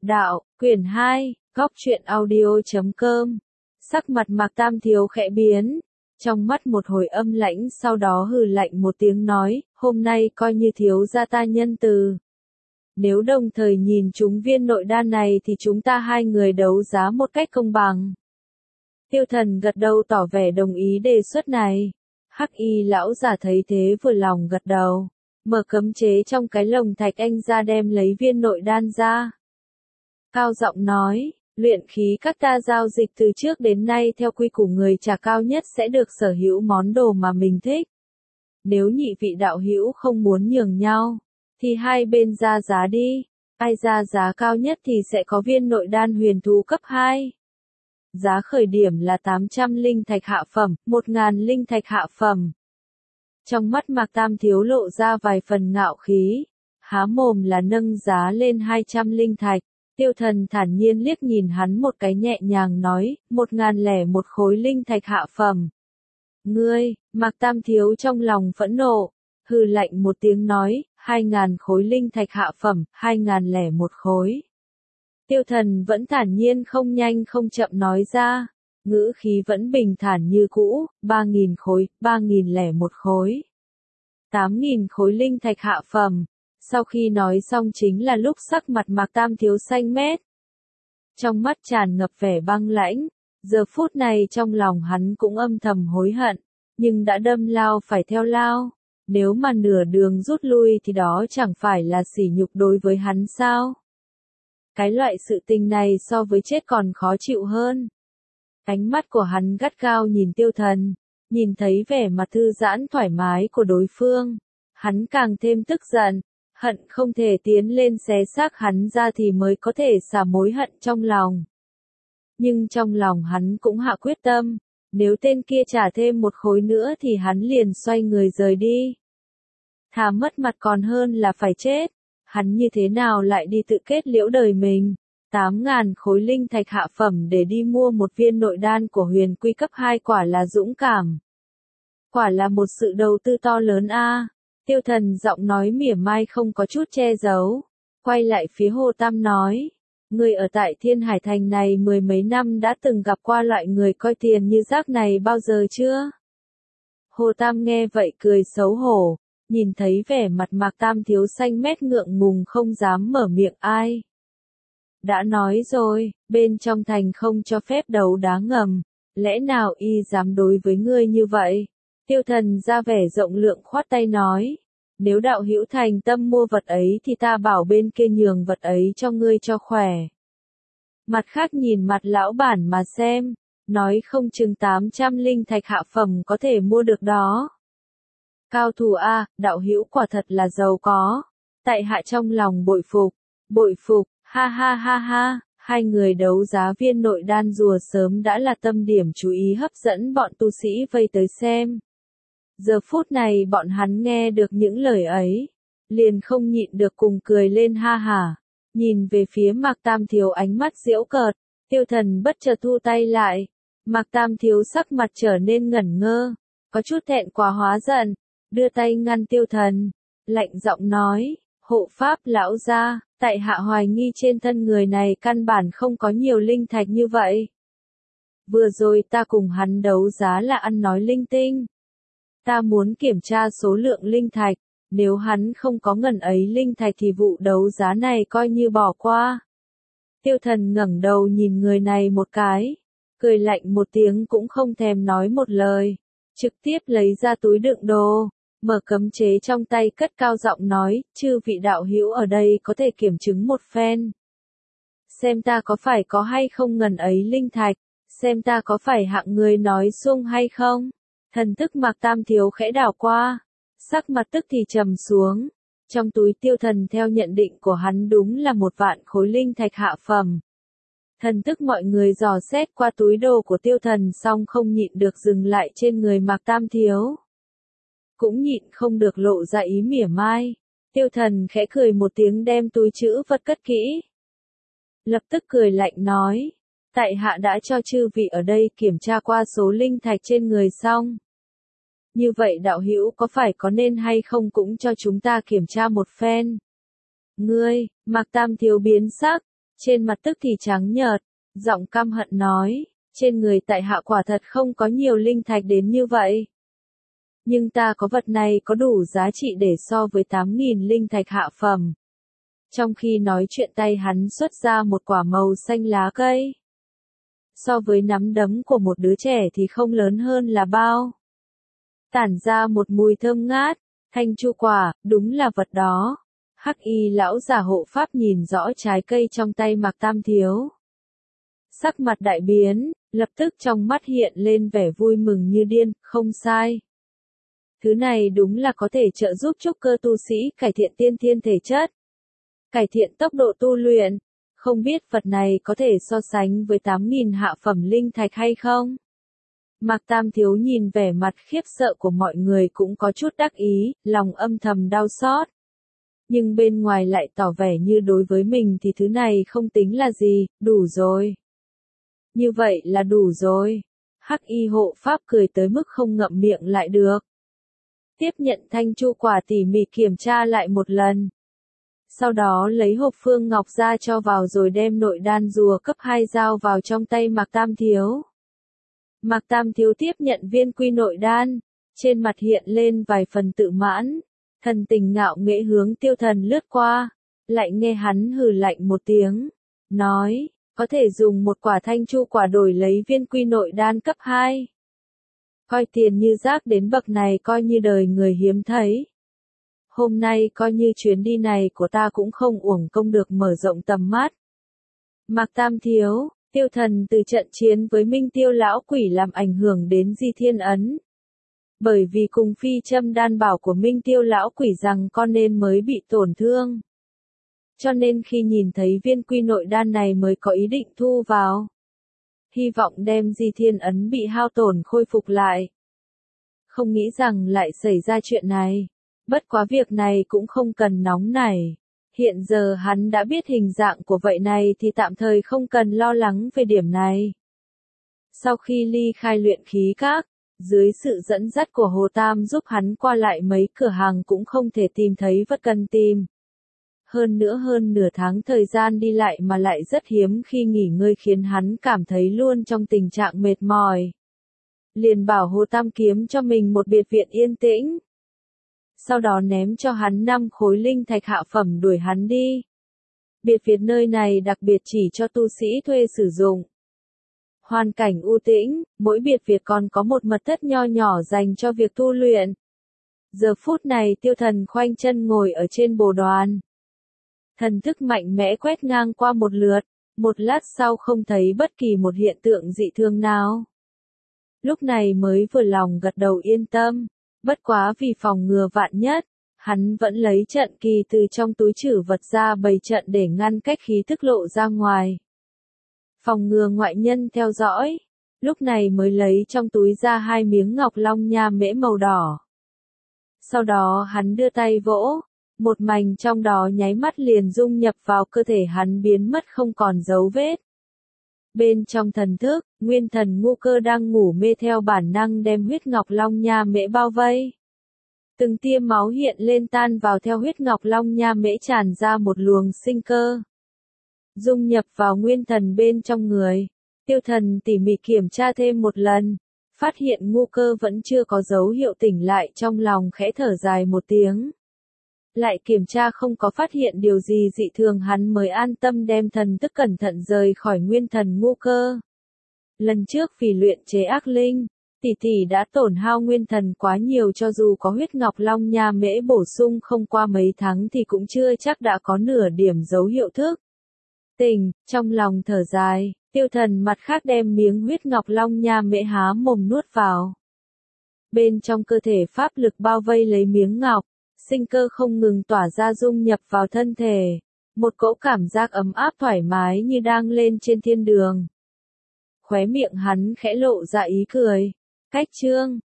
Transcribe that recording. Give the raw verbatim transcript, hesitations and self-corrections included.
Đạo, quyển hai, góc truyện audio.com. Sắc mặt Mạc Tam Thiếu khẽ biến, trong mắt một hồi âm lãnh, sau đó hừ lạnh một tiếng nói, hôm nay coi như thiếu gia ta nhân từ. Nếu đồng thời nhìn chúng viên nội đan này thì chúng ta hai người đấu giá một cách công bằng. Tiêu Thần gật đầu tỏ vẻ đồng ý đề xuất này. Hắc Y lão giả thấy thế vừa lòng gật đầu, mở cấm chế trong cái lồng thạch anh ra đem lấy viên nội đan ra. Cao giọng nói, luyện khí các ta giao dịch từ trước đến nay theo quy củ người trả cao nhất sẽ được sở hữu món đồ mà mình thích. Nếu nhị vị đạo hữu không muốn nhường nhau, thì hai bên ra giá đi, ai ra giá cao nhất thì sẽ có viên nội đan huyền thú cấp hai. Giá khởi điểm là tám trăm linh thạch hạ phẩm, một nghìn linh thạch hạ phẩm. Trong mắt Mạc Tam Thiếu lộ ra vài phần ngạo khí, há mồm là nâng giá lên hai trăm linh thạch. Tiêu Thần thản nhiên liếc nhìn hắn một cái nhẹ nhàng nói, một ngàn lẻ một khối linh thạch hạ phẩm. Ngươi, Mạc Tam Thiếu trong lòng phẫn nộ, hừ lạnh một tiếng nói, hai ngàn khối linh thạch hạ phẩm, hai ngàn lẻ một khối. Tiêu Thần vẫn thản nhiên không nhanh không chậm nói ra, ngữ khí vẫn bình thản như cũ, ba nghìn khối, ba nghìn lẻ một khối. tám nghìn khối linh thạch hạ phẩm. Sau khi nói xong chính là lúc sắc mặt Mạc Tam Thiếu xanh mét. Trong mắt tràn ngập vẻ băng lãnh, giờ phút này trong lòng hắn cũng âm thầm hối hận, nhưng đã đâm lao phải theo lao, nếu mà nửa đường rút lui thì đó chẳng phải là sỉ nhục đối với hắn sao? Cái loại sự tình này so với chết còn khó chịu hơn. Ánh mắt của hắn gắt gao nhìn Tiêu Thần, nhìn thấy vẻ mặt thư giãn thoải mái của đối phương, hắn càng thêm tức giận. Hận không thể tiến lên xé xác hắn ra thì mới có thể xả mối hận trong lòng. Nhưng trong lòng hắn cũng hạ quyết tâm, nếu tên kia trả thêm một khối nữa thì hắn liền xoay người rời đi. Thà mất mặt còn hơn là phải chết, hắn như thế nào lại đi tự kết liễu đời mình. Tám ngàn khối linh thạch hạ phẩm để đi mua một viên nội đan của huyền quy cấp hai quả là dũng cảm. Quả là một sự đầu tư to lớn a. Tiêu Thần giọng nói mỉa mai không có chút che giấu, quay lại phía Hồ Tam nói, người ở tại Thiên Hải Thành này mười mấy năm đã từng gặp qua loại người coi tiền như rác này bao giờ chưa? Hồ Tam nghe vậy cười xấu hổ, nhìn thấy vẻ mặt Mạc Tam Thiếu xanh mét ngượng ngùng không dám mở miệng ai. Đã nói rồi, bên trong thành không cho phép đấu đá ngầm, lẽ nào y dám đối với ngươi như vậy? Tiêu Thần ra vẻ rộng lượng khoát tay nói, nếu đạo hữu thành tâm mua vật ấy thì ta bảo bên kia nhường vật ấy cho ngươi cho khỏe. Mặt khác nhìn mặt lão bản mà xem, nói không chừng tám trăm linh thạch hạ phẩm có thể mua được đó. Cao thủ a, đạo hữu quả thật là giàu có. Tại hạ trong lòng bội phục, bội phục, ha ha ha ha. Hai người đấu giá viên nội đan rùa sớm đã là tâm điểm chú ý hấp dẫn bọn tu sĩ vây tới xem. Giờ phút này bọn hắn nghe được những lời ấy, liền không nhịn được cùng cười lên ha hả, nhìn về phía Mạc Tam Thiếu ánh mắt giễu cợt. Tiêu Thần bất chợt thu tay lại, Mạc Tam Thiếu sắc mặt trở nên ngẩn ngơ, có chút thẹn quá hóa giận, đưa tay ngăn Tiêu Thần, lạnh giọng nói, hộ pháp lão gia, tại hạ hoài nghi trên thân người này căn bản không có nhiều linh thạch như vậy. Vừa rồi ta cùng hắn đấu giá là ăn nói linh tinh. Ta muốn kiểm tra số lượng linh thạch, nếu hắn không có ngần ấy linh thạch thì vụ đấu giá này coi như bỏ qua. Tiêu Thần ngẩng đầu nhìn người này một cái, cười lạnh một tiếng cũng không thèm nói một lời, trực tiếp lấy ra túi đựng đồ, mở cấm chế trong tay cất cao giọng nói, chư vị đạo hữu ở đây có thể kiểm chứng một phen. Xem ta có phải có hay không ngần ấy linh thạch, xem ta có phải hạng người nói sung hay không. Thần thức Mạc Tam Thiếu khẽ đảo qua, sắc mặt tức thì trầm xuống, trong túi Tiêu Thần theo nhận định của hắn đúng là một vạn khối linh thạch hạ phẩm. Thần thức mọi người dò xét qua túi đồ của Tiêu Thần xong không nhịn được dừng lại trên người Mạc Tam Thiếu. Cũng nhịn không được lộ ra ý mỉa mai, Tiêu Thần khẽ cười một tiếng đem túi trữ vật cất kỹ. Lập tức cười lạnh nói, tại hạ đã cho chư vị ở đây kiểm tra qua số linh thạch trên người xong. Như vậy đạo hữu có phải có nên hay không cũng cho chúng ta kiểm tra một phen. Ngươi, Mạc Tam Thiếu biến sắc, trên mặt tức thì trắng nhợt, giọng căm hận nói, trên người tại hạ quả thật không có nhiều linh thạch đến như vậy. Nhưng ta có vật này có đủ giá trị để so với tám nghìn linh thạch hạ phẩm. Trong khi nói chuyện tay hắn xuất ra một quả màu xanh lá cây. So với nắm đấm của một đứa trẻ thì không lớn hơn là bao. Tản ra một mùi thơm ngát, thanh chu quả, đúng là vật đó. Hắc y lão giả hộ pháp nhìn rõ trái cây trong tay Mạc Tam Thiếu. Sắc mặt đại biến, lập tức trong mắt hiện lên vẻ vui mừng như điên, không sai. Thứ này đúng là có thể trợ giúp trúc cơ tu sĩ cải thiện tiên thiên thể chất, cải thiện tốc độ tu luyện. Không biết vật này có thể so sánh với tám nghìn hạ phẩm linh thạch hay không? Mạc Tam Thiếu nhìn vẻ mặt khiếp sợ của mọi người cũng có chút đắc ý, lòng âm thầm đau xót. Nhưng bên ngoài lại tỏ vẻ như đối với mình thì thứ này không tính là gì, đủ rồi. Như vậy là đủ rồi. Hắc y hộ pháp cười tới mức không ngậm miệng lại được. Tiếp nhận thanh chu quả tỉ mỉ kiểm tra lại một lần. Sau đó lấy hộp phương ngọc ra cho vào rồi đem nội đan rùa cấp hai giao vào trong tay Mạc Tam Thiếu. Mạc Tam Thiếu tiếp nhận viên quy nội đan, trên mặt hiện lên vài phần tự mãn, thần tình ngạo nghễ hướng Tiêu Thần lướt qua, lại nghe hắn hừ lạnh một tiếng, nói, có thể dùng một quả thanh chu quả đổi lấy viên quy nội đan cấp hai. Coi tiền như rác đến bậc này coi như đời người hiếm thấy. Hôm nay coi như chuyến đi này của ta cũng không uổng công được mở rộng tầm mắt. Mạc Tam Thiếu, Tiêu Thần từ trận chiến với Minh Tiêu lão quỷ làm ảnh hưởng đến Di Thiên Ấn. Bởi vì cùng phi châm đan bảo của Minh Tiêu lão quỷ rằng con nên mới bị tổn thương. Cho nên khi nhìn thấy viên quy nội đan này mới có ý định thu vào. Hy vọng đem Di Thiên Ấn bị hao tổn khôi phục lại. Không nghĩ rằng lại xảy ra chuyện này. Bất quá việc này cũng không cần nóng nảy. Hiện giờ hắn đã biết hình dạng của vậy này thì tạm thời không cần lo lắng về điểm này. Sau khi ly khai luyện khí các, dưới sự dẫn dắt của Hồ Tam giúp hắn qua lại mấy cửa hàng cũng không thể tìm thấy vật cần tìm. Hơn nữa hơn nửa tháng thời gian đi lại mà lại rất hiếm khi nghỉ ngơi khiến hắn cảm thấy luôn trong tình trạng mệt mỏi. Liền bảo Hồ Tam kiếm cho mình một biệt viện yên tĩnh. Sau đó ném cho hắn năm khối linh thạch hạ phẩm đuổi hắn đi. Biệt viện nơi này đặc biệt chỉ cho tu sĩ thuê sử dụng. Hoàn cảnh u tĩnh, mỗi biệt viện còn có một mật thất nho nhỏ dành cho việc tu luyện. Giờ phút này Tiêu Thần khoanh chân ngồi ở trên bồ đoàn. Thần thức mạnh mẽ quét ngang qua một lượt, một lát sau không thấy bất kỳ một hiện tượng dị thường nào. Lúc này mới vừa lòng gật đầu yên tâm, bất quá vì phòng ngừa vạn nhất, hắn vẫn lấy trận kỳ từ trong túi trữ vật ra bày trận để ngăn cách khí thức lộ ra ngoài. Phòng ngừa ngoại nhân theo dõi, lúc này mới lấy trong túi ra hai miếng ngọc long nha mễ màu đỏ. Sau đó hắn đưa tay vỗ, một mảnh trong đó nháy mắt liền dung nhập vào cơ thể hắn biến mất không còn dấu vết. Bên trong thần thức, nguyên thần Ngu Cơ đang ngủ mê theo bản năng đem huyết ngọc long nha mễ bao vây. Từng tia máu hiện lên tan vào theo huyết ngọc long nha mễ tràn ra một luồng sinh cơ. Dung nhập vào nguyên thần bên trong người. Tiêu Thần tỉ mỉ kiểm tra thêm một lần, phát hiện Ngu Cơ vẫn chưa có dấu hiệu tỉnh lại, trong lòng khẽ thở dài một tiếng. Lại kiểm tra không có phát hiện điều gì dị thường hắn mới an tâm đem thần thức cẩn thận rời khỏi nguyên thần Ngu Cơ. Lần trước vì luyện chế ác linh, tỷ tỷ đã tổn hao nguyên thần quá nhiều, cho dù có huyết ngọc long nha mễ bổ sung không qua mấy tháng thì cũng chưa chắc đã có nửa điểm dấu hiệu thức tỉnh. Trong lòng thở dài, Tiêu Thần mặt khác đem miếng huyết ngọc long nha mễ há mồm nuốt vào. Bên trong cơ thể pháp lực bao vây lấy miếng ngọc, sinh cơ không ngừng tỏa ra dung nhập vào thân thể, một cỗ cảm giác ấm áp thoải mái như đang lên trên thiên đường. Khóe miệng hắn khẽ lộ ra ý cười. Cách chương